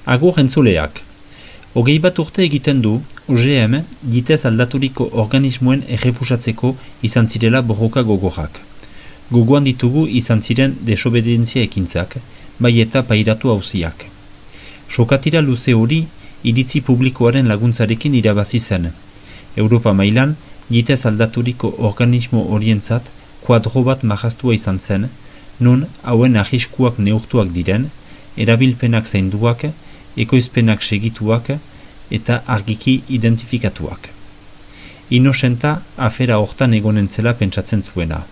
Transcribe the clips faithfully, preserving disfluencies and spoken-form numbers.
Agur entzuleak. Hogei bat urte egiten du, O G M ditez aldaturiko organismoen errefusatzeko izan zirela borroka gogorrak. Gogoan ditugu izan ziren desobedientzia ekintzak, bai eta pairatu auziak. Sokatira luze hori iritzi publikoaren laguntzarekin irabazi zen. Europa mailan, ditez aldaturiko organismo horientzat kuadro bat marraztua izan zen, nun hauen arriskuak neurtuak diren, erabilpenak zainduak, ekoizpenak segituak eta argiki identifikatuak. Inosenta afera hortan egonen zela pentsatzen zuena.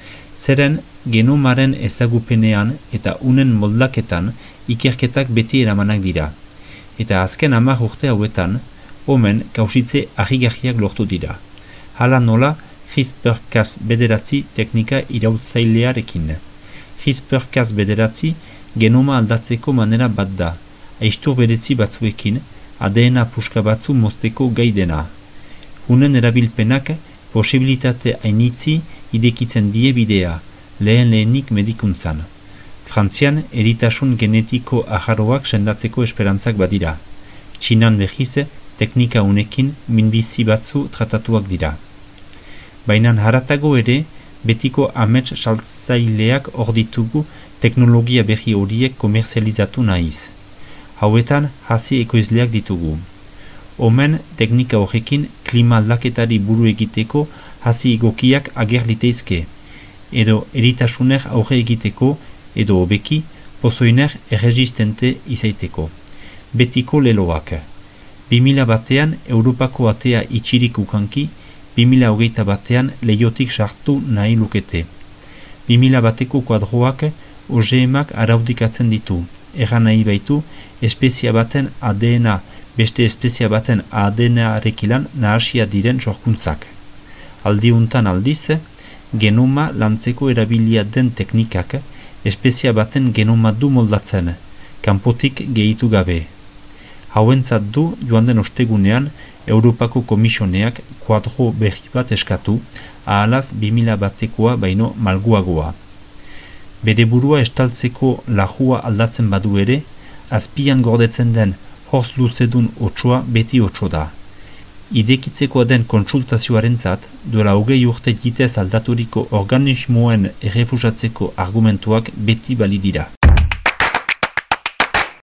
Zeren genomaren ezagupenean eta unen moldaketan ikerketak beti eramanak dira. Eta azken hamar urte hauetan, omen kausitze harrigarriak lortu dira. Hala nola CRISPR Cas bederatzi teknika irautzailearekin. CRISPR Cas bederatzi genoma aldatzeko manera bat da, aiztur beretzi batzuekin, A D N puska batzu mozteko gai dena. Unen erabilpenak posibilitate hainitzi idekitzen die bidea, lehen lehenik medikuntzan. Frantzian eritasun genetiko ajarroak sendatzeko esperantzak badira. Txinan behiz teknika unekin minbizi batzu tratatuak dira. Baina haratago ere, betiko amets saltzaileak hor ditugu teknologia berri horiek komerzializatu nahiz. Hauetan hasi ekoizleak ditugu. Omen teknika horrekin klima aldaketari buru egiteko hasi egokiak ager liteizke, edo eritasuner aurre egiteko, edo hobeki, pozoiner erresistente izaiteko. Betiko leloak. bi mila batean Europako atea itxirik ukanki, bi mila hogeita batean leiotik sartu nahi lukete. bi mila bateko kuadroak O G M-ak araudikatzen ditu. Erran nahi baitu, espezia baten A D N A beste espezia baten A D N A-rekilan nahasia diren sorkuntzak. Aldiuntan aldiz, genoma lantzeko erabilia den teknikak espezia baten genoma du moldatzen, kanpotik gehitu gabe. Hauentzat du joan den ostegunean Europako Komisioneak kuadro berri bat eskatu, ahalaz bi mila batekoa baino malguagoa. Bere burua estaltzeko lajua aldatzen badu ere, azpian gordetzen den horz luzedun otsoa beti otso da. Idekitzekoa den kontsultazioarentzat, duela hogei urte ditez aldaturiko organismoen errefusatzeko argumentuak beti bali dira.